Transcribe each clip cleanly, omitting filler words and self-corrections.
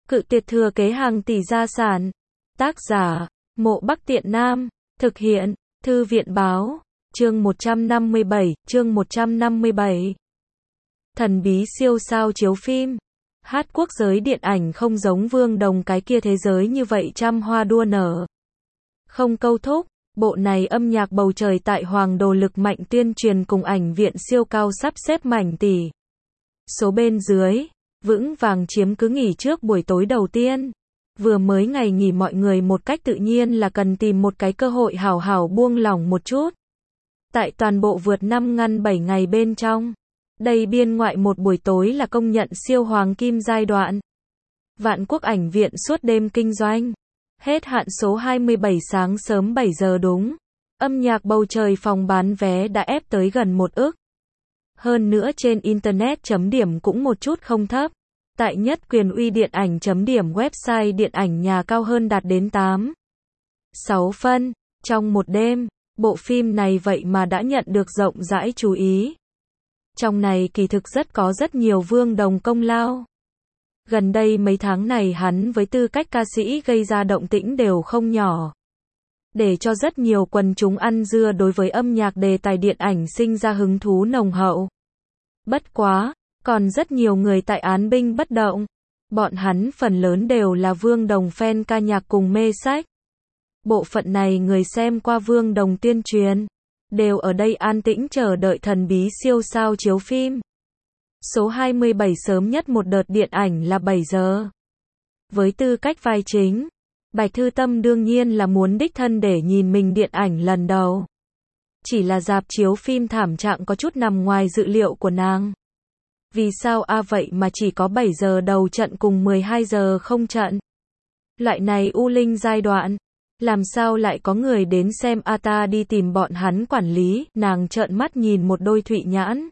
Cự tuyệt thừa kế hàng tỷ gia sản. Tác giả, Mộ Bắc Tiện Nam. Thực hiện, Thư viện báo. Chương 157. Thần bí siêu sao chiếu phim. Hát quốc giới điện ảnh không giống Vương Đồng cái kia thế giới như vậy trăm hoa đua nở. Không câu thúc, bộ này âm nhạc bầu trời tại Hoàng Đồ lực mạnh tuyên truyền cùng ảnh viện siêu cao sắp xếp mảnh tỷ số bên dưới, vững vàng chiếm cứ nghỉ trước buổi tối đầu tiên. Vừa mới ngày nghỉ mọi người một cách tự nhiên là cần tìm một cái cơ hội hảo hảo buông lỏng một chút. Tại toàn bộ vượt 5 ngăn 7 ngày bên trong, đây biên ngoại một buổi tối là công nhận siêu hoàng kim giai đoạn. Vạn Quốc ảnh viện suốt đêm kinh doanh. Hết hạn số 27 sáng sớm 7 giờ đúng. Âm nhạc bầu trời phòng bán vé đã ép tới gần 1 ức. Hơn nữa trên Internet chấm điểm cũng một chút không thấp. Tại Nhất Quyền Uy Điện ảnh chấm điểm website điện ảnh nhà cao hơn đạt đến 8,6 phân. Trong một đêm, bộ phim này vậy mà đã nhận được rộng rãi chú ý. Trong này kỳ thực có rất nhiều Vương Đồng công lao. Gần đây mấy tháng này hắn với tư cách ca sĩ gây ra động tĩnh đều không nhỏ. Để cho rất nhiều quần chúng ăn dưa đối với âm nhạc đề tài điện ảnh sinh ra hứng thú nồng hậu. Bất quá, còn rất nhiều người tại án binh bất động. Bọn hắn phần lớn đều là Vương Đồng fan ca nhạc cùng mê sách. Bộ phận này người xem qua Vương Đồng tuyên truyền, đều ở đây an tĩnh chờ đợi thần bí siêu sao chiếu phim. Số 27 sớm nhất một đợt điện ảnh là 7 giờ. Với tư cách vai chính, Bạch Thư Tâm đương nhiên là muốn đích thân để nhìn mình điện ảnh lần đầu. Chỉ là rạp chiếu phim thảm trạng có chút nằm ngoài dự liệu của nàng. Vì sao vậy mà chỉ có 7 giờ đầu trận cùng 12 giờ không trận? Loại này u linh giai đoạn, làm sao lại có người đến xem ta đi tìm bọn hắn quản lý? Nàng trợn mắt nhìn một đôi thụy nhãn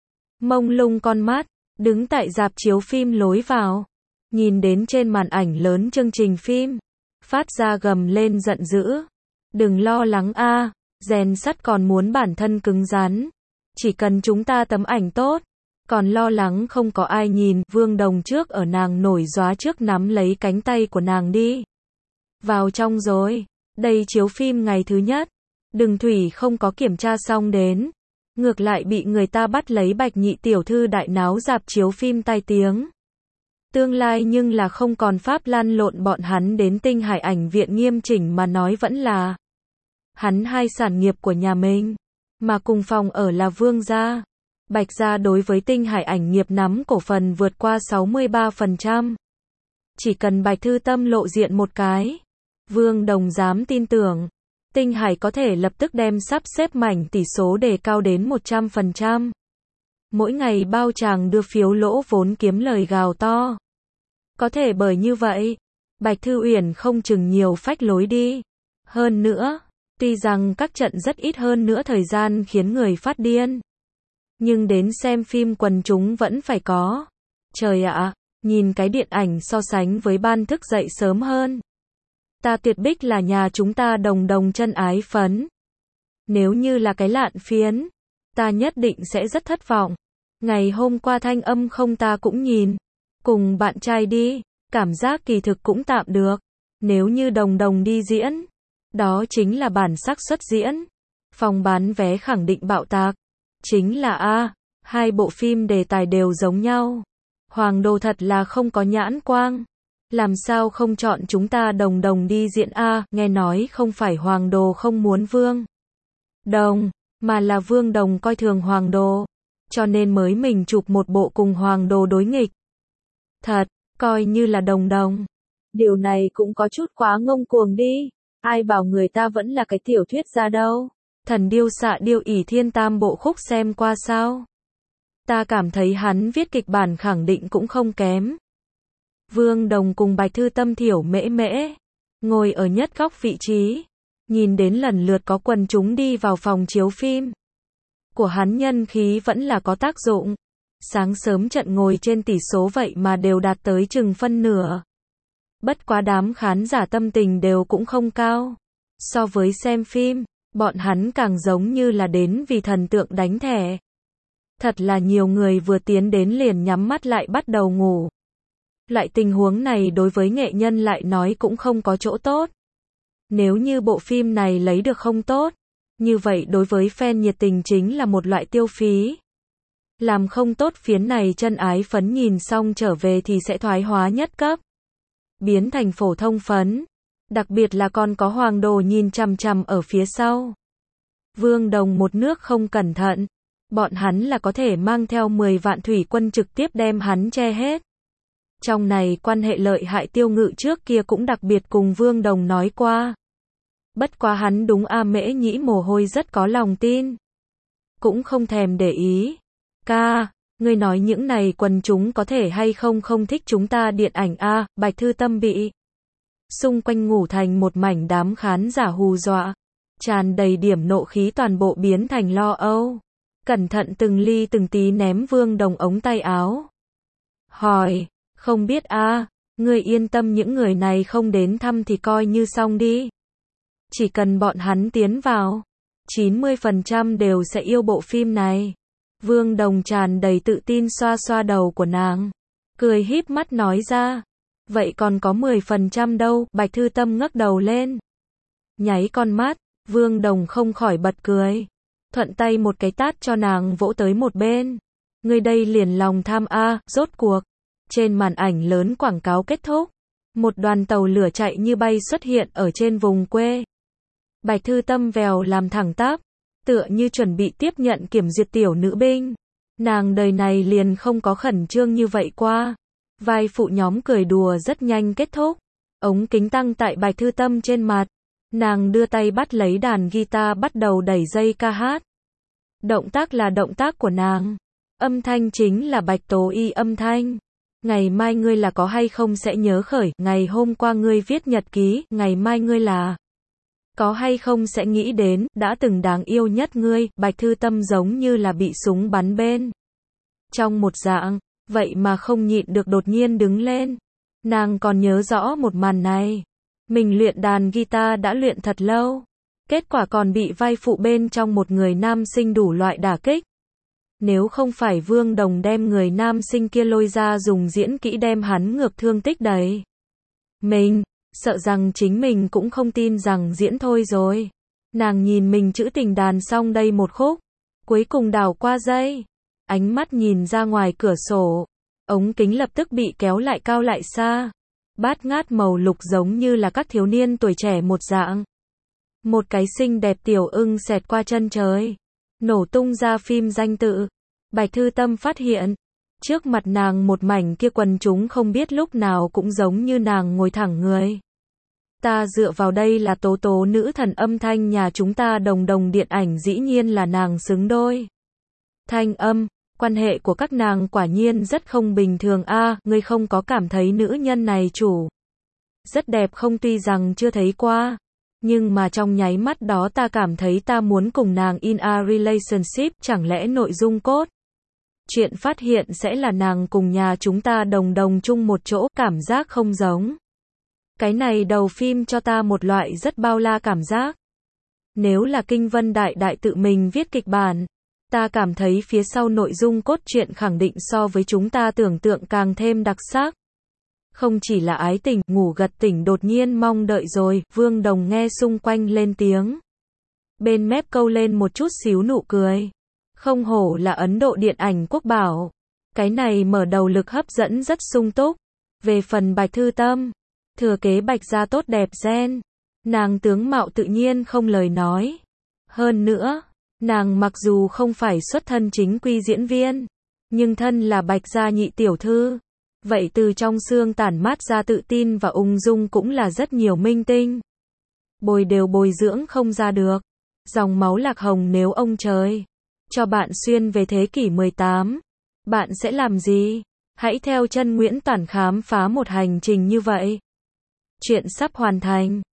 mông lung con mắt, đứng tại rạp chiếu phim lối vào, nhìn đến trên màn ảnh lớn chương trình phim, phát ra gầm lên giận dữ. Đừng lo lắng rèn sắt còn muốn bản thân cứng rắn. Chỉ cần chúng ta tấm ảnh tốt, còn lo lắng không có ai nhìn. Vương Đồng trước ở nàng nổi gióa trước nắm lấy cánh tay của nàng đi. Vào trong rồi, đây chiếu phim ngày thứ nhất, Đừng Thủy không có kiểm tra xong đến. Ngược lại bị người ta bắt lấy Bạch nhị tiểu thư đại náo rạp chiếu phim tai tiếng. Tương lai nhưng là không còn pháp lăn lộn bọn hắn đến Tinh Hải ảnh viện nghiêm chỉnh mà nói vẫn là hắn hai sản nghiệp của nhà mình, mà cùng phòng ở là Vương gia. Bạch gia đối với Tinh Hải ảnh nghiệp nắm cổ phần vượt qua 63%. Chỉ cần Bạch Thư Tâm lộ diện một cái, Vương Đồng dám tin tưởng, Tinh Hải có thể lập tức đem sắp xếp mảnh tỷ số đề cao đến 100%. Mỗi ngày bao tràng đưa phiếu lỗ vốn kiếm lời gào to. Có thể bởi như vậy, Bạch Thư Uyển không chừng nhiều phách lối đi. Hơn nữa, tuy rằng các trận rất ít hơn nữa thời gian khiến người phát điên, nhưng đến xem phim quần chúng vẫn phải có. Trời ạ, nhìn cái điện ảnh so sánh với ban thức dậy sớm hơn. Ta tuyệt bích là nhà chúng ta đồng đồng chân ái phấn. Nếu như là cái lạn phiến, ta nhất định sẽ rất thất vọng. Ngày hôm qua Thanh Âm Không ta cũng nhìn, cùng bạn trai đi, cảm giác kỳ thực cũng tạm được. Nếu như đồng đồng đi diễn, đó chính là bản sắc xuất diễn. Phòng bán vé khẳng định bạo tạc. Chính là hai bộ phim đề tài đều giống nhau. Hoàng Đồ thật là không có nhãn quang. Làm sao không chọn chúng ta đồng đồng đi diễn nghe nói không phải Hoàng Đồ không muốn Vương Đồng, mà là Vương Đồng coi thường Hoàng Đồ, cho nên mới mình chụp một bộ cùng Hoàng Đồ đối nghịch. Thật, coi như là đồng đồng. Điều này cũng có chút quá ngông cuồng đi. Ai bảo người ta vẫn là cái tiểu thuyết gia đâu. Thần điêu xạ điêu ỷ thiên tam bộ khúc xem qua sao? Ta cảm thấy hắn viết kịch bản khẳng định cũng không kém. Vương Đồng cùng Bạch Thư Tâm thiểu mễ mễ, ngồi ở nhất góc vị trí, nhìn đến lần lượt có quần chúng đi vào phòng chiếu phim. Của hắn nhân khí vẫn là có tác dụng. Sáng sớm trận ngồi trên tỷ số vậy mà đều đạt tới chừng phân nửa. Bất quá đám khán giả tâm tình đều cũng không cao. So với xem phim, bọn hắn càng giống như là đến vì thần tượng đánh thẻ. Thật là nhiều người vừa tiến đến liền nhắm mắt lại bắt đầu ngủ. Loại tình huống này đối với nghệ nhân lại nói cũng không có chỗ tốt. Nếu như bộ phim này lấy được không tốt, như vậy đối với fan nhiệt tình chính là một loại tiêu phí. Làm không tốt phiến này chân ái phấn nhìn xong trở về thì sẽ thoái hóa nhất cấp, biến thành phổ thông phấn. Đặc biệt là còn có Hoàng Đồ nhìn chằm chằm ở phía sau. Vương Đồng một nước không cẩn thận, bọn hắn là có thể mang theo 10 vạn thủy quân trực tiếp đem hắn che hết. Trong này quan hệ lợi hại Tiêu Ngự trước kia cũng đặc biệt cùng Vương Đồng nói qua. Bất quá hắn đúng A Mễ Nhĩ mồ hôi rất có lòng tin. Cũng không thèm để ý. Ca, ngươi nói những này quần chúng có thể hay không không thích chúng ta điện ảnh a? Bạch Thư Tâm bị xung quanh ngủ thành một mảnh đám khán giả hù dọa. Tràn đầy điểm nộ khí toàn bộ biến thành lo âu. Cẩn thận từng ly từng tí ném Vương Đồng ống tay áo. Hỏi, không biết a, ngươi yên tâm những người này không đến thăm thì coi như xong đi. Chỉ cần bọn hắn tiến vào, 90% đều sẽ yêu bộ phim này. Vương Đồng tràn đầy tự tin xoa xoa đầu của nàng, cười híp mắt nói ra. Vậy còn có 10% đâu? Bạch Thư Tâm ngước đầu lên, nháy con mắt. Vương Đồng không khỏi bật cười, thuận tay một cái tát cho nàng vỗ tới một bên. Ngươi đây liền lòng tham a. Rốt cuộc, trên màn ảnh lớn quảng cáo kết thúc, một đoàn tàu lửa chạy như bay xuất hiện ở trên vùng quê. Bạch Thư Tâm vèo làm thẳng tắp, tựa như chuẩn bị tiếp nhận kiểm duyệt tiểu nữ binh. Nàng đời này liền không có khẩn trương như vậy qua. Vai phụ nhóm cười đùa rất nhanh kết thúc. Ống kính tăng tại Bạch Thư Tâm trên mặt. Nàng đưa tay bắt lấy đàn guitar bắt đầu đẩy dây ca hát. Động tác là động tác của nàng. Âm thanh chính là Bạch Tố Y âm thanh. Ngày mai ngươi là có hay không sẽ nhớ khởi, ngày hôm qua ngươi viết nhật ký, ngày mai ngươi là có hay không sẽ nghĩ đến, đã từng đáng yêu nhất ngươi. Bạch Thư Tâm giống như là bị súng bắn bên trong một dạng, vậy mà không nhịn được đột nhiên đứng lên. Nàng còn nhớ rõ một màn này. Mình luyện đàn guitar đã luyện thật lâu. Kết quả còn bị vai phụ bên trong một người nam sinh đủ loại đả kích. Nếu không phải Vương Đồng đem người nam sinh kia lôi ra dùng diễn kỹ đem hắn ngược thương tích đầy mình, sợ rằng chính mình cũng không tin rằng diễn thôi rồi. Nàng nhìn mình trữ tình đàn xong đây một khúc, cuối cùng đảo qua dây, ánh mắt nhìn ra ngoài cửa sổ, ống kính lập tức bị kéo lại cao lại xa. Bát ngát màu lục giống như là các thiếu niên tuổi trẻ một dạng. Một cái xinh đẹp tiểu ưng xẹt qua chân trời, nổ tung ra phim danh tự. Bạch Thư Tâm phát hiện, trước mặt nàng một mảnh kia quần chúng không biết lúc nào cũng giống như nàng ngồi thẳng người. Ta dựa vào đây là Tố Tố nữ thần âm thanh nhà chúng ta Đồng Đồng điện ảnh dĩ nhiên là nàng xứng đôi. Thanh âm, quan hệ của các nàng quả nhiên rất không bình thường a. Ngươi không có cảm thấy nữ nhân này chủ rất đẹp không? Tuy rằng chưa thấy qua, nhưng mà trong nháy mắt đó ta cảm thấy ta muốn cùng nàng in a relationship. Chẳng lẽ nội dung cốt chuyện phát hiện sẽ là nàng cùng nhà chúng ta Đồng Đồng chung một chỗ? Cảm giác không giống. Cái này đầu phim cho ta một loại rất bao la cảm giác. Nếu là Kinh Vân Đại Đại tự mình viết kịch bản, ta cảm thấy phía sau nội dung cốt truyện khẳng định so với chúng ta tưởng tượng càng thêm đặc sắc. Không chỉ là ái tình, ngủ gật tỉnh đột nhiên mong đợi rồi. Vương Đồng nghe xung quanh lên tiếng, bên mép câu lên một chút xíu nụ cười. Không hổ là Ấn Độ điện ảnh quốc bảo. Cái này mở đầu lực hấp dẫn rất sung túc. Về phần Bạch Thư Tâm, thừa kế Bạch gia tốt đẹp gen. Nàng tướng mạo tự nhiên không lời nói. Hơn nữa, nàng mặc dù không phải xuất thân chính quy diễn viên, nhưng thân là Bạch gia nhị tiểu thư. Vậy từ trong xương tản mát ra tự tin và ung dung cũng là rất nhiều minh tinh bồi đều bồi dưỡng không ra được. Dòng máu lạc hồng nếu ông trời cho bạn xuyên về thế kỷ 18, bạn sẽ làm gì? Hãy theo chân Nguyễn Toản khám phá một hành trình như vậy. Chuyện sắp hoàn thành.